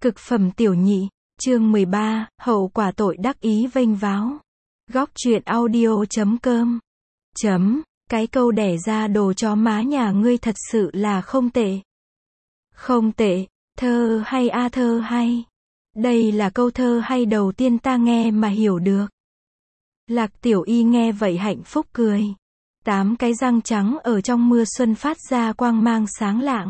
Cực phẩm tiểu nhị, chương 13, hậu quả tội đắc ý vênh váo. Góc truyện audio.com. Cái câu đẻ ra đồ chó má nhà ngươi thật sự là không tệ. Không tệ, thơ hay a thơ hay. Đây là câu thơ hay đầu tiên ta nghe mà hiểu được. Lạc Tiểu Y nghe vậy hạnh phúc cười. 8 cái răng trắng ở trong mưa xuân phát ra quang mang sáng lạng.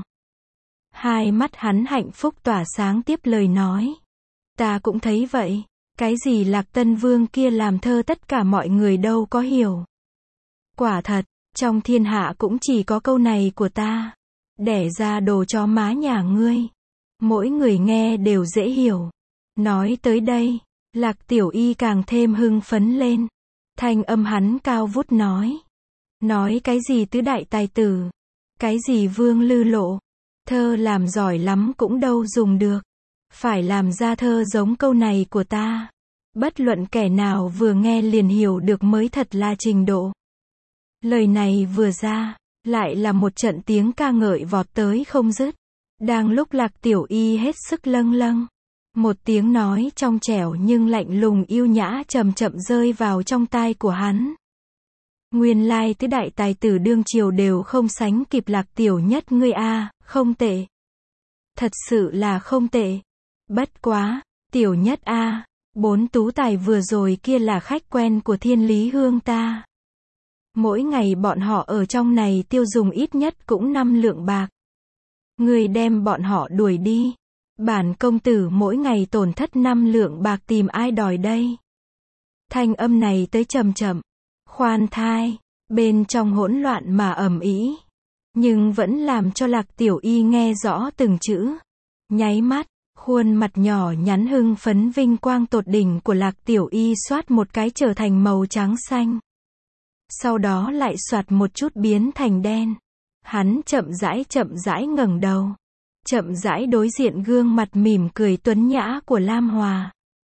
Hai mắt hắn hạnh phúc tỏa sáng tiếp lời nói. Ta cũng thấy vậy. Cái gì Lạc Tân Vương kia làm thơ tất cả mọi người đâu có hiểu. Quả thật, trong thiên hạ cũng chỉ có câu này của ta. Đẻ ra đồ chó má nhà ngươi. Mỗi người nghe đều dễ hiểu. Nói tới đây, Lạc Tiểu Y càng thêm hưng phấn lên. Thanh âm hắn cao vút nói. Nói cái gì tứ đại tài tử. Cái gì vương lư lộ. Thơ làm giỏi lắm cũng đâu dùng được. Phải làm ra thơ giống câu này của ta. Bất luận kẻ nào vừa nghe liền hiểu được mới thật là trình độ. Lời này vừa ra, lại là một trận tiếng ca ngợi vọt tới không dứt. Đang lúc Lạc Tiểu Y hết sức lâng lâng. Một tiếng nói trong trẻo nhưng lạnh lùng yêu nhã chậm chậm rơi vào trong tai của hắn. Nguyên lai tứ đại tài tử đương triều đều không sánh kịp Lạc Tiểu Nhất ngươi a, không tệ. Thật sự là không tệ. Bất quá, Tiểu Nhất a, 4 tú tài vừa rồi kia là khách quen của Thiên Lý Hương ta. Mỗi ngày bọn họ ở trong này tiêu dùng ít nhất cũng 5 lượng bạc. Ngươi đem bọn họ đuổi đi. Bản công tử mỗi ngày tổn thất 5 lượng bạc tìm ai đòi đây. Thanh âm này tới chậm chậm, khoan thai, bên trong hỗn loạn mà ầm ĩ, nhưng vẫn làm cho Lạc Tiểu Y nghe rõ từng chữ. Nháy mắt, khuôn mặt nhỏ nhắn hưng phấn vinh quang tột đỉnh của Lạc Tiểu Y xoát một cái trở thành màu trắng xanh. Sau đó lại xoạt một chút biến thành đen. Hắn chậm rãi ngẩng đầu. Chậm rãi đối diện gương mặt mỉm cười tuấn nhã của Lam Hòa.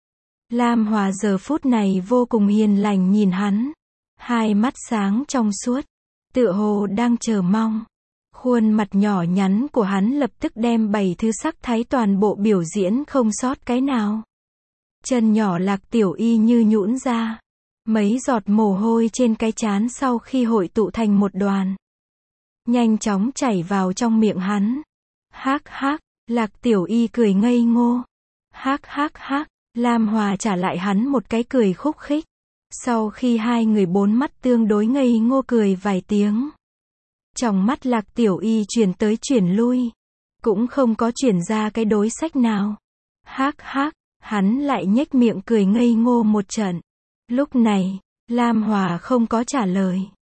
Lam Hòa giờ phút này vô cùng hiền lành nhìn hắn. Hai mắt sáng trong suốt. Tựa hồ đang chờ mong. Khuôn mặt nhỏ nhắn của hắn lập tức đem 7 thứ sắc thái toàn bộ biểu diễn không sót cái nào. Chân nhỏ Lạc Tiểu Y như nhũn ra. Mấy giọt mồ hôi trên cái trán sau khi hội tụ thành một đoàn. Nhanh chóng chảy vào trong miệng hắn. Hắc hắc, Lạc Tiểu Y cười ngây ngô. Hắc hắc hắc, Lam Hòa trả lại hắn một cái cười khúc khích. Sau khi hai người bốn mắt tương đối ngây ngô cười vài tiếng. Trong mắt Lạc Tiểu Y chuyển tới chuyển lui. Cũng không có chuyển ra cái đối sách nào. Hắc hắc, hắn lại nhếch miệng cười ngây ngô một trận. Lúc này, Lam Hòa không có trả lời.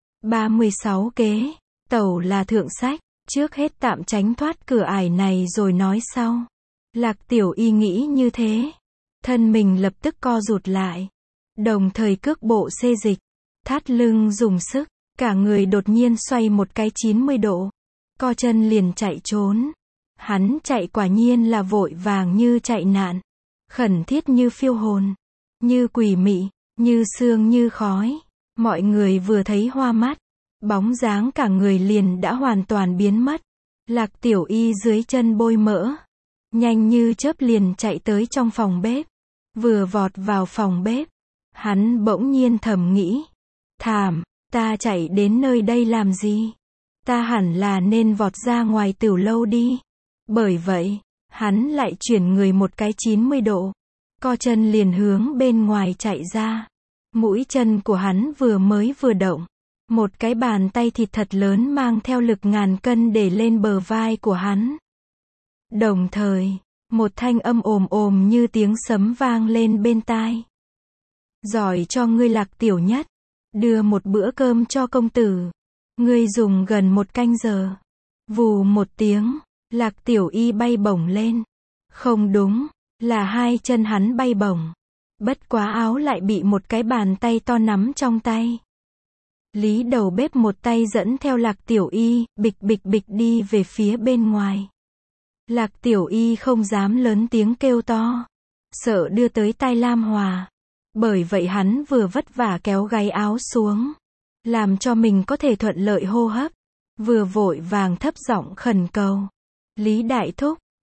36 kế, tẩu là thượng sách. Trước hết tạm tránh thoát cửa ải này rồi nói sau. Lạc Tiểu Y nghĩ như thế. Thân mình lập tức co rụt lại. Đồng thời cước bộ xê dịch. Thắt lưng dùng sức. Cả người đột nhiên xoay một cái 90 độ. Co chân liền chạy trốn. Hắn chạy quả nhiên là vội vàng như chạy nạn. Khẩn thiết như phiêu hồn. Như quỷ mị. Như sương như khói. Mọi người vừa thấy hoa mắt. Bóng dáng cả người liền đã hoàn toàn biến mất. Lạc Tiểu Y dưới chân bôi mỡ. Nhanh như chớp liền chạy tới trong phòng bếp. Vừa vọt vào phòng bếp. Hắn bỗng nhiên thầm nghĩ. Thảm, ta chạy đến nơi đây làm gì? Ta hẳn là nên vọt ra ngoài tiểu lâu đi. Bởi vậy, hắn lại chuyển người một cái 90 độ. Co chân liền hướng bên ngoài chạy ra. Mũi chân của hắn vừa động. Một cái bàn tay thịt thật lớn mang theo lực ngàn cân để lên bờ vai của hắn. Đồng thời, một thanh âm ồm ồm như tiếng sấm vang lên bên tai. Giỏi cho ngươi Lạc Tiểu Nhất. Đưa một bữa cơm cho công tử. Ngươi dùng gần 1 canh giờ. Vù một tiếng, Lạc Tiểu Y bay bổng lên. Không đúng, là hai chân hắn bay bổng. Bất quá áo lại bị một cái bàn tay to nắm trong tay. Lý đầu bếp một tay dẫn theo Lạc Tiểu Y, bịch bịch bịch đi về phía bên ngoài. Lạc Tiểu Y không dám lớn tiếng kêu to. Sợ đưa tới tai Lam Hòa. Bởi vậy hắn vừa vất vả kéo gáy áo xuống. Làm cho mình có thể thuận lợi hô hấp. Vừa vội vàng thấp giọng khẩn cầu. Lý Đại Thúc,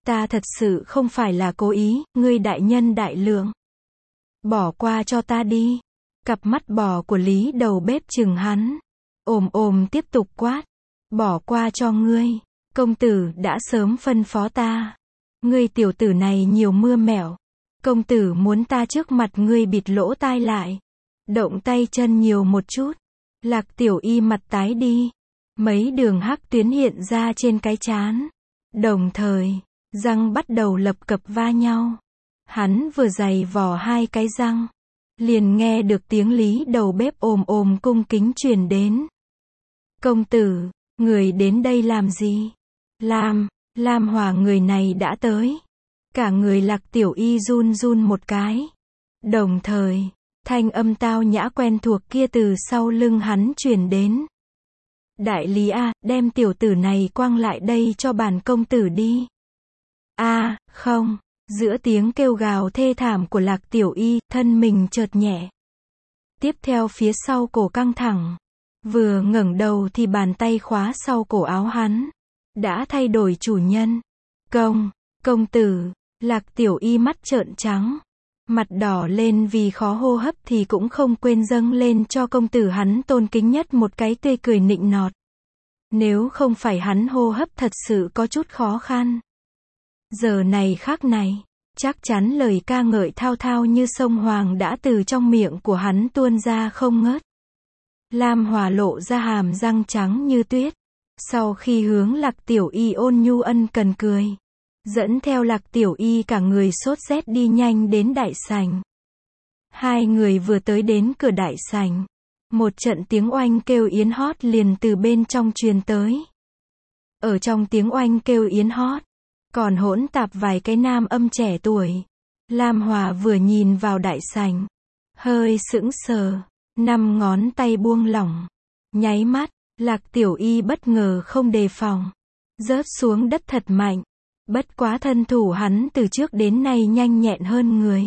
Ta thật sự không phải là cố ý, ngươi đại nhân đại lượng. Bỏ qua cho ta đi. Cặp mắt bò của Lý đầu bếp chừng hắn. Tiếp tục quát. Bỏ qua cho ngươi. Công tử đã sớm phân phó ta. Ngươi tiểu tử này nhiều mưa mẻo. Công tử muốn ta trước mặt ngươi bịt lỗ tai lại. Động tay chân nhiều một chút. Lạc Tiểu Y mặt tái đi. Mấy đường hắc tuyến hiện ra trên cái trán. Đồng thời, răng bắt đầu lập cập va nhau. Hắn vừa giày vò hai cái răng. Liền nghe được tiếng Lý đầu bếp cung kính truyền đến. Công tử, người đến đây làm gì? Lam Hòa người này đã tới. Cả người Lạc Tiểu Y run run một cái. Đồng thời, thanh âm tao nhã quen thuộc kia từ sau lưng hắn truyền đến. Đại lý a, đem tiểu tử này quăng lại đây cho bản công tử đi. Không. Giữa tiếng kêu gào thê thảm của Lạc Tiểu Y, thân mình chợt nhẹ. Tiếp theo phía sau cổ căng thẳng. Vừa ngẩng đầu thì bàn tay khóa sau cổ áo hắn. Đã thay đổi chủ nhân. Công tử. Lạc Tiểu Y mắt trợn trắng. Mặt đỏ lên vì khó hô hấp thì cũng không quên dâng lên cho công tử hắn tôn kính nhất một cái tươi cười nịnh nọt. Nếu không phải hắn hô hấp thật sự có chút khó khăn. Giờ này khắc này, chắc chắn lời ca ngợi thao thao như sông Hoàng đã từ trong miệng của hắn tuôn ra không ngớt. Lam Hòa lộ ra hàm răng trắng như tuyết. Sau khi hướng Lạc Tiểu Y ôn nhu ân cần cười. Dẫn theo Lạc Tiểu Y cả người sốt rét đi nhanh đến đại sảnh. Hai người vừa tới đến cửa đại sảnh. Một trận tiếng oanh kêu yến hót liền từ bên trong truyền tới. Ở trong tiếng oanh kêu yến hót, còn hỗn tạp vài cái nam âm trẻ tuổi. Lam Hòa vừa nhìn vào đại sảnh, hơi sững sờ, 5 ngón tay buông lỏng. Nháy mắt, Lạc Tiểu Y bất ngờ không đề phòng, rớt xuống đất thật mạnh. Bất quá thân thủ hắn từ trước đến nay nhanh nhẹn hơn người.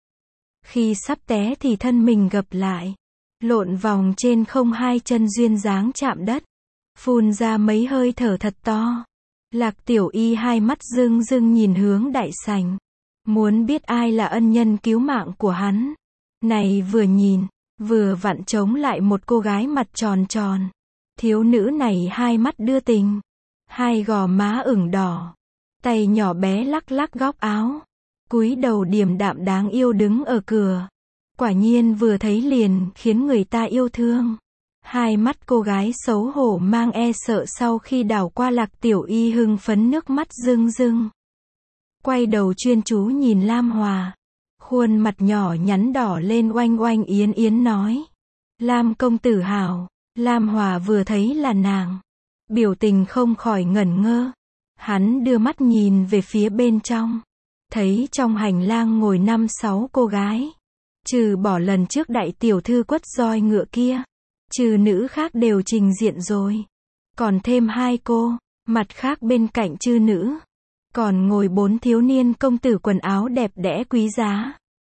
Khi sắp té thì thân mình gập lại, lộn vòng trên không, hai chân duyên dáng chạm đất, phun ra mấy hơi thở thật to. Lạc Tiểu Y hai mắt rưng rưng nhìn hướng đại sảnh, muốn biết ai là ân nhân cứu mạng của hắn. Này vừa nhìn, vừa vặn chống lại một cô gái mặt tròn tròn. Thiếu nữ này hai mắt đưa tình, hai gò má ửng đỏ, tay nhỏ bé lắc lắc góc áo, cúi đầu điềm đạm đáng yêu đứng ở cửa. Quả nhiên vừa thấy liền khiến người ta yêu thương. Hai mắt cô gái xấu hổ mang e sợ sau khi đảo qua Lạc Tiểu Y hưng phấn nước mắt rưng rưng. Quay đầu chuyên chú nhìn Lam Hòa. Khuôn mặt nhỏ nhắn đỏ lên, oanh oanh yến yến nói. Lam công tử hảo. Lam Hòa vừa thấy là nàng, biểu tình không khỏi ngẩn ngơ. Hắn đưa mắt nhìn về phía bên trong. Thấy trong hành lang ngồi 5-6 cô gái. Trừ bỏ lần trước đại tiểu thư quất roi ngựa kia. Trừ nữ khác đều trình diện rồi. Còn thêm 2 cô, mặt khác bên cạnh chư nữ. Còn ngồi 4 thiếu niên công tử quần áo đẹp đẽ quý giá.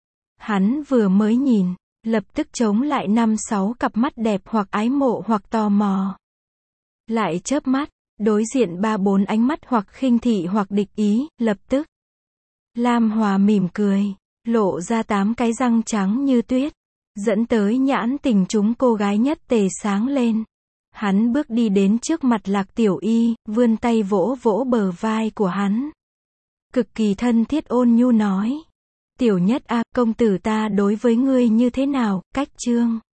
Hắn vừa mới nhìn, lập tức chống lại 5-6 cặp mắt đẹp hoặc ái mộ hoặc tò mò. Lại chớp mắt, đối diện 3-4 ánh mắt hoặc khinh thị hoặc địch ý, lập tức. Lam Hòa mỉm cười, lộ ra 8 cái răng trắng như tuyết, dẫn tới nhãn tình chúng cô gái nhất tề sáng lên. Hắn bước đi đến trước mặt Lạc Tiểu Y, vươn tay vỗ vỗ bờ vai của hắn. Cực kỳ thân thiết ôn nhu nói. Tiểu Nhất a, công tử ta đối với ngươi như thế nào, cách chương.